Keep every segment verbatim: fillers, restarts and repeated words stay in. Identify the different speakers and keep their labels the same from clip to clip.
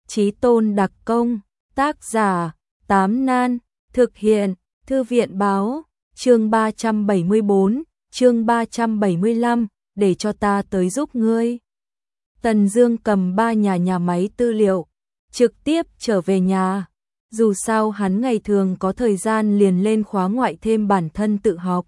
Speaker 1: Chí tôn đặc công, tác giả, Tám Nan, thực hiện, Thư viện báo, chương ba trăm bảy mươi bốn, chương ba trăm bảy mươi lăm, để cho ta tới giúp ngươi. Tần Dương cầm ba nhà nhà máy tư liệu, trực tiếp trở về nhà. Dù sao hắn ngày thường có thời gian liền lên khóa ngoại thêm bản thân tự học.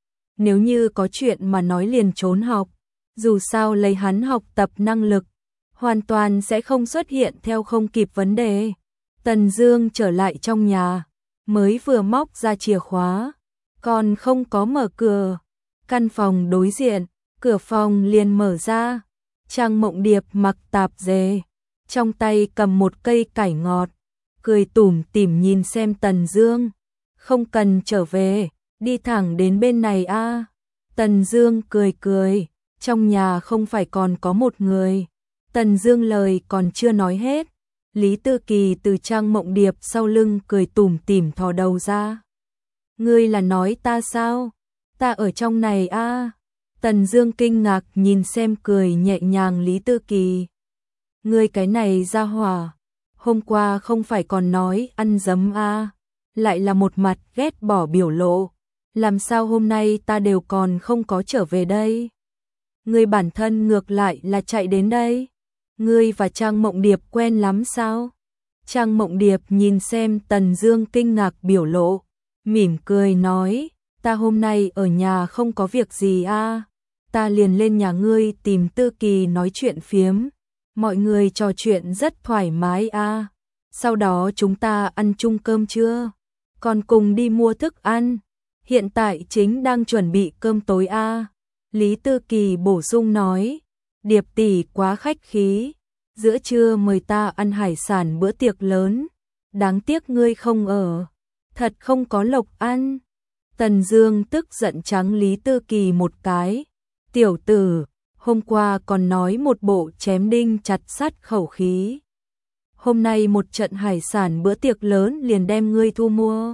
Speaker 1: Nếu như có chuyện mà nói liền trốn học, dù sao lấy hắn học tập năng lực, hoàn toàn sẽ không xuất hiện theo không kịp vấn đề. Tần Dương trở lại trong nhà, mới vừa móc ra chìa khóa, còn không có mở cửa. Căn phòng đối diện, cửa phòng liền mở ra. Trang Mộng Điệp mặc tạp dề, trong tay cầm một cây cải ngọt, cười tủm tỉm nhìn xem Tần Dương. Không cần trở về, đi thẳng đến bên này a. À. Tần Dương cười cười, trong nhà không phải còn có một người. Tần Dương lời còn chưa nói hết, Lý Tư Kỳ từ Trang Mộng Điệp sau lưng cười tủm tỉm thò đầu ra. Ngươi là nói ta sao? Ta ở trong này a. À. Tần Dương kinh ngạc nhìn xem cười nhẹ nhàng Lý Tư Kỳ. Ngươi cái này ra hỏa, hôm qua không phải còn nói ăn dấm a, à. Lại là một mặt ghét bỏ biểu lộ. Làm sao hôm nay ta đều còn không có trở về đây? Ngươi bản thân ngược lại là chạy đến đây. Ngươi và Trang Mộng Điệp quen lắm sao? Trang Mộng Điệp nhìn xem Tần Dương kinh ngạc biểu lộ, mỉm cười nói, ta hôm nay ở nhà không có việc gì a, à. Ta liền lên nhà ngươi tìm Tư Kỳ nói chuyện phiếm. Mọi người trò chuyện rất thoải mái a. À. Sau đó chúng ta ăn chung cơm trưa, còn cùng đi mua thức ăn. Hiện tại chính đang chuẩn bị cơm tối a. À. Lý Tư Kỳ bổ sung nói, Điệp tỷ quá khách khí, giữa trưa mời ta ăn hải sản bữa tiệc lớn, đáng tiếc ngươi không ở, thật không có lộc ăn. Tần Dương tức giận trắng Lý Tư Kỳ một cái, tiểu tử, hôm qua còn nói một bộ chém đinh chặt sắt khẩu khí. Hôm nay một trận hải sản bữa tiệc lớn liền đem ngươi thu mua.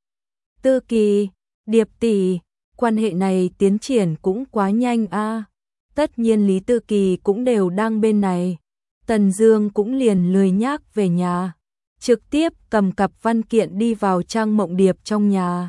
Speaker 1: Tư Kỳ, Điệp tỷ, quan hệ này tiến triển cũng quá nhanh a. À. Tất nhiên Lý Tư Kỳ cũng đều đang bên này. Tần Dương cũng liền lười nhác về nhà, trực tiếp cầm cặp văn kiện đi vào Trang Mộng Điệp trong nhà.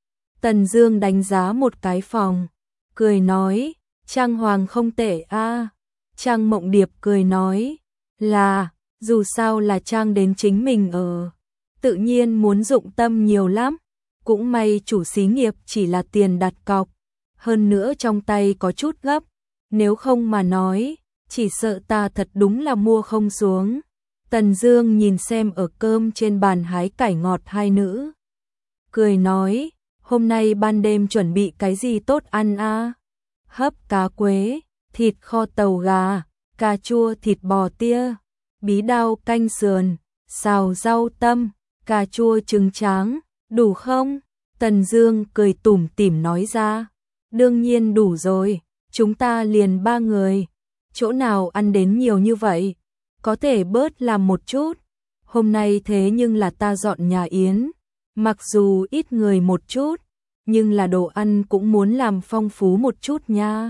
Speaker 1: Tần Dương đánh giá một cái phòng, cười nói, trang hoàng không tệ a. À. Trang Mộng Điệp cười nói, là, dù sao là trang đến chính mình ở, tự nhiên muốn dụng tâm nhiều lắm. Cũng may chủ xí nghiệp chỉ là tiền đặt cọc, hơn nữa trong tay có chút gấp, nếu không mà nói, chỉ sợ ta thật đúng là mua không xuống. Tần Dương nhìn xem ở cơm trên bàn hái cải ngọt hai nữ, cười nói, hôm nay ban đêm chuẩn bị cái gì tốt ăn a? À? Hấp cá quế, thịt kho tàu gà, cà chua thịt bò tia, bí đao canh sườn, xào rau tâm, cà chua trứng tráng. Đủ không? Tần Dương cười tủm tỉm nói ra. Đương nhiên đủ rồi, chúng ta liền ba người, chỗ nào ăn đến nhiều như vậy, có thể bớt làm một chút. Hôm nay thế nhưng là ta dọn nhà yến, mặc dù ít người một chút, nhưng là đồ ăn cũng muốn làm phong phú một chút nha.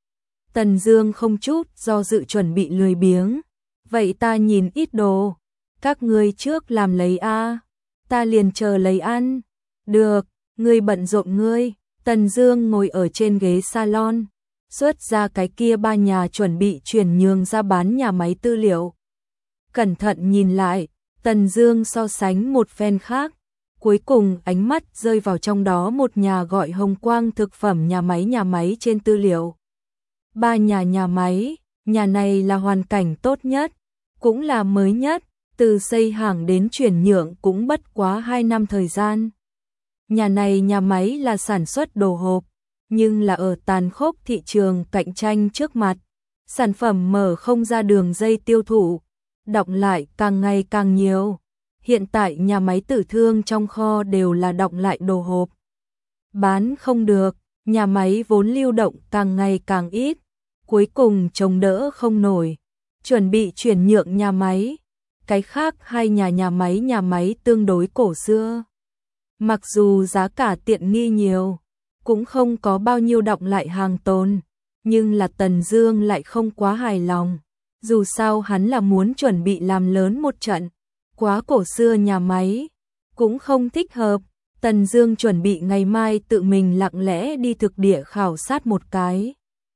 Speaker 1: Tần Dương không chút do dự chuẩn bị lười biếng. Vậy ta nhìn ít đồ, các ngươi trước làm lấy a. Ta liền chờ lấy ăn. Được, ngươi bận rộn ngươi. Tần Dương ngồi ở trên ghế salon, xuất ra cái kia ba nhà chuẩn bị chuyển nhượng ra bán nhà máy tư liệu. Cẩn thận nhìn lại, Tần Dương so sánh một phen khác, cuối cùng ánh mắt rơi vào trong đó một nhà gọi Hồng Quang thực phẩm nhà máy nhà máy trên tư liệu. Ba nhà nhà máy, nhà này là hoàn cảnh tốt nhất, cũng là mới nhất. Từ xây hàng đến chuyển nhượng cũng bất quá hai năm thời gian. Nhà này nhà máy là sản xuất đồ hộp, nhưng là ở tàn khốc thị trường cạnh tranh trước mặt. Sản phẩm mở không ra đường dây tiêu thụ, đọng lại càng ngày càng nhiều. Hiện tại nhà máy tử thương trong kho đều là đọng lại đồ hộp. Bán không được, nhà máy vốn lưu động càng ngày càng ít, cuối cùng chống đỡ không nổi, chuẩn bị chuyển nhượng nhà máy. Cái khác hai nhà nhà máy nhà máy tương đối cổ xưa. Mặc dù giá cả tiện nghi nhiều, cũng không có bao nhiêu đọng lại hàng tồn, nhưng là Tần Dương lại không quá hài lòng. Dù sao hắn là muốn chuẩn bị làm lớn một trận, quá cổ xưa nhà máy, cũng không thích hợp. Tần Dương chuẩn bị ngày mai tự mình lặng lẽ đi thực địa khảo sát một cái.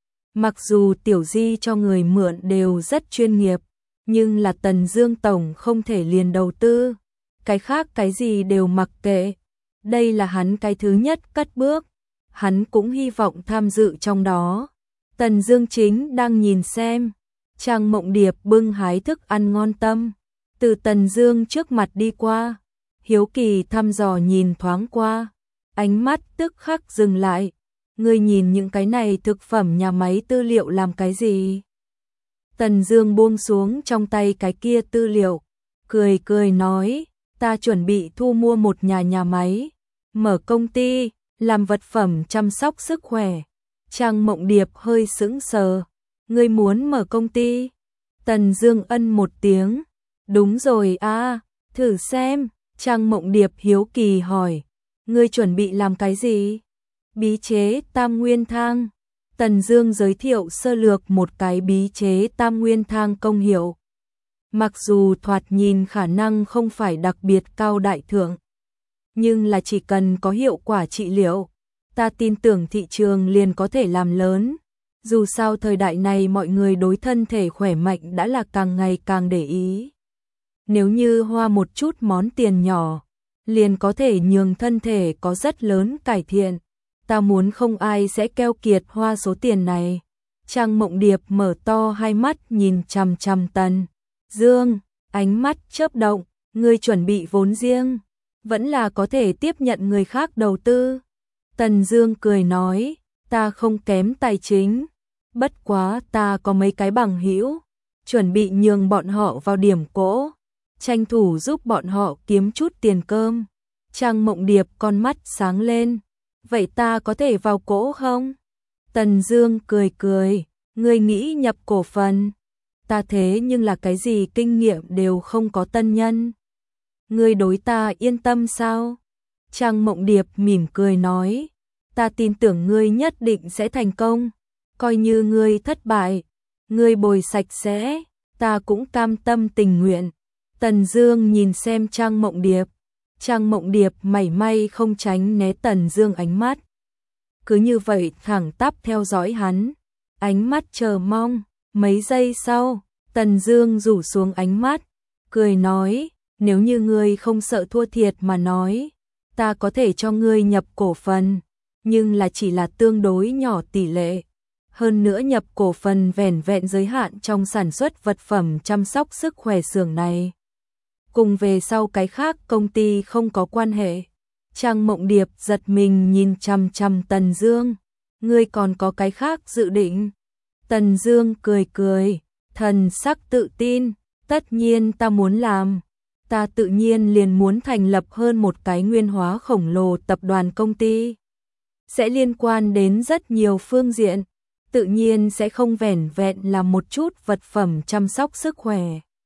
Speaker 1: Mặc dù Tiểu Di cho người mượn đều rất chuyên nghiệp, nhưng là Tần Dương tổng không thể liền đầu tư, cái khác cái gì đều mặc kệ. Đây là hắn cái thứ nhất cất bước, hắn cũng hy vọng tham dự trong đó. Tần Dương chính đang nhìn xem, Trang Mộng Điệp bưng hái thức ăn ngon tâm, từ Tần Dương trước mặt đi qua, hiếu kỳ thăm dò nhìn thoáng qua, ánh mắt tức khắc dừng lại. Ngươi nhìn những cái này thực phẩm nhà máy tư liệu làm cái gì? Tần Dương buông xuống trong tay cái kia tư liệu, cười cười nói, ta chuẩn bị thu mua một nhà nhà máy, mở công ty, làm vật phẩm chăm sóc sức khỏe. Trang Mộng Điệp hơi sững sờ, ngươi muốn mở công ty? Tần Dương ân một tiếng, đúng rồi a, thử xem. Trang Mộng Điệp hiếu kỳ hỏi, ngươi chuẩn bị làm cái gì? Bí chế Tam Nguyên Thang. Tần Dương giới thiệu sơ lược một cái bí chế Tam Nguyên Thang công hiệu. Mặc dù thoạt nhìn khả năng không phải đặc biệt cao đại thượng, nhưng là chỉ cần có hiệu quả trị liệu, ta tin tưởng thị trường liền có thể làm lớn. Dù sao thời đại này mọi người đối thân thể khỏe mạnh đã là càng ngày càng để ý. Nếu như hoa một chút món tiền nhỏ, liền có thể nhường thân thể có rất lớn cải thiện. Ta muốn không ai sẽ keo kiệt hoa số tiền này. Trang Mộng Điệp mở to hai mắt nhìn chằm chằm Tần Dương, ánh mắt chớp động, ngươi chuẩn bị vốn riêng, vẫn là có thể tiếp nhận người khác đầu tư. Tần Dương cười nói, ta không kém tài chính, bất quá ta có mấy cái bằng hữu, chuẩn bị nhường bọn họ vào điểm cỗ, tranh thủ giúp bọn họ kiếm chút tiền cơm. Trang Mộng Điệp con mắt sáng lên, vậy ta có thể vào cỗ không? Tần Dương cười cười, ngươi nghĩ nhập cổ phần? Ta thế nhưng là cái gì kinh nghiệm đều không có tân nhân. Ngươi đối ta yên tâm sao? Trang Mộng Điệp mỉm cười nói, ta tin tưởng ngươi nhất định sẽ thành công, coi như ngươi thất bại, ngươi bồi sạch sẽ, ta cũng cam tâm tình nguyện. Tần Dương nhìn xem Trang Mộng Điệp, Trang Mộng Điệp mảy may không tránh né Tần Dương ánh mắt. Cứ như vậy thẳng tắp theo dõi hắn, ánh mắt chờ mong. Mấy giây sau, Tần Dương rủ xuống ánh mắt, cười nói, nếu như ngươi không sợ thua thiệt mà nói, ta có thể cho ngươi nhập cổ phần, nhưng là chỉ là tương đối nhỏ tỷ lệ. Hơn nữa nhập cổ phần vẻn vẹn giới hạn trong sản xuất vật phẩm chăm sóc sức khỏe xưởng này. Cùng về sau cái khác công ty không có quan hệ. Trang Mộng Điệp giật mình nhìn chằm chằm Tần Dương, ngươi còn có cái khác dự định? Tần Dương cười cười, thần sắc tự tin, tất nhiên ta muốn làm, ta tự nhiên liền muốn thành lập hơn một cái nguyên hóa khổng lồ tập đoàn công ty. Sẽ liên quan đến rất nhiều phương diện, tự nhiên sẽ không vẻn vẹn là một chút vật phẩm chăm sóc sức khỏe.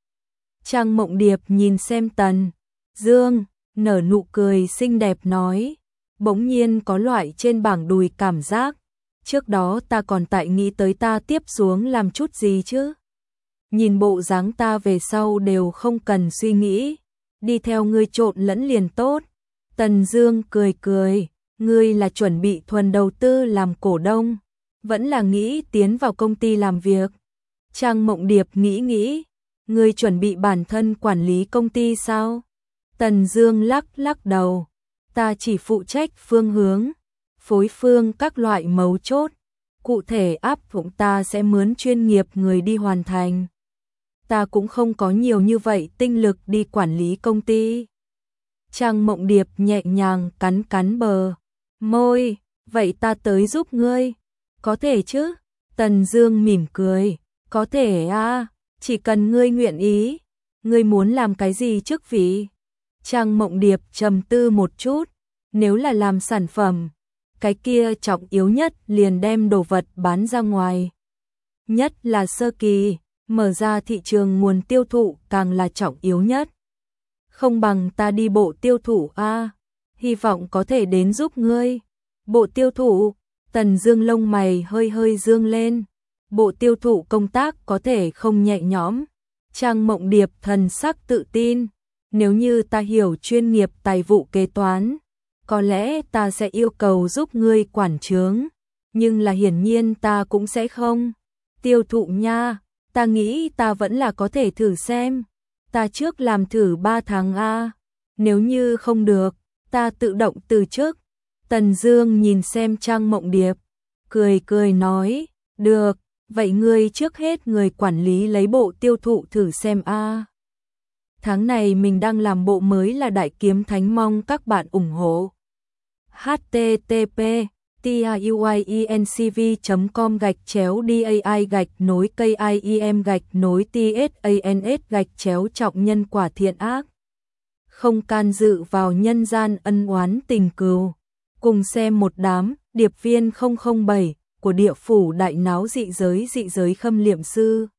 Speaker 1: Trang Mộng Điệp nhìn xem Tần Dương, nở nụ cười xinh đẹp nói, bỗng nhiên có loại trên bảng đùi cảm giác, trước đó ta còn tại nghĩ tới ta tiếp xuống làm chút gì chứ. Nhìn bộ dáng ta về sau đều không cần suy nghĩ, đi theo ngươi trộn lẫn liền tốt. Tần Dương cười cười, ngươi là chuẩn bị thuần đầu tư làm cổ đông, vẫn là nghĩ tiến vào công ty làm việc? Trang Mộng Điệp nghĩ nghĩ, ngươi chuẩn bị bản thân quản lý công ty sao? Tần Dương lắc lắc đầu, ta chỉ phụ trách phương hướng, phối phương các loại mấu chốt, cụ thể áp dụng ta sẽ mướn chuyên nghiệp người đi hoàn thành. Ta cũng không có nhiều như vậy tinh lực đi quản lý công ty. Trang Mộng Điệp nhẹ nhàng cắn cắn bờ môi, vậy ta tới giúp ngươi, có thể chứ? Tần Dương mỉm cười, có thể à, chỉ cần ngươi nguyện ý. Ngươi muốn làm cái gì chức vị? Trang Mộng Điệp trầm tư một chút, nếu là làm sản phẩm, cái kia trọng yếu nhất liền đem đồ vật bán ra ngoài. Nhất là sơ kỳ, mở ra thị trường nguồn tiêu thụ càng là trọng yếu nhất. Không bằng ta đi bộ tiêu thụ a, à, hy vọng có thể đến giúp ngươi. Bộ tiêu thụ? Tần Dương lông mày hơi hơi dương lên. bộ tiêu thụ công tác có thể không nhẹ nhõm. Trang Mộng Điệp thần sắc tự tin, nếu như ta hiểu chuyên nghiệp tài vụ kế toán, có lẽ ta sẽ yêu cầu giúp ngươi quản trướng, nhưng là hiển nhiên ta cũng sẽ không. Tiêu thụ nha, ta nghĩ ta vẫn là có thể thử xem. Ta trước làm thử ba tháng a, nếu như không được, ta tự động từ chức. Tần Dương nhìn xem Trang Mộng Điệp, cười cười nói, được, vậy ngươi trước hết người quản lý lấy bộ tiêu thụ thử xem a. Tháng này mình đang làm bộ mới là Đại Kiếm Thánh, mong các bạn ủng hộ. h t t p tiuyencv chấm com gạch chéo dai gạch nối kim gạch nối tsans gạch chéo trọng nhân quả thiện ác. Không can dự vào nhân gian ân oán tình cừu. Cùng xem một đám điệp viên không không bảy của địa phủ đại náo dị giới dị giới Khâm Liệm Sư.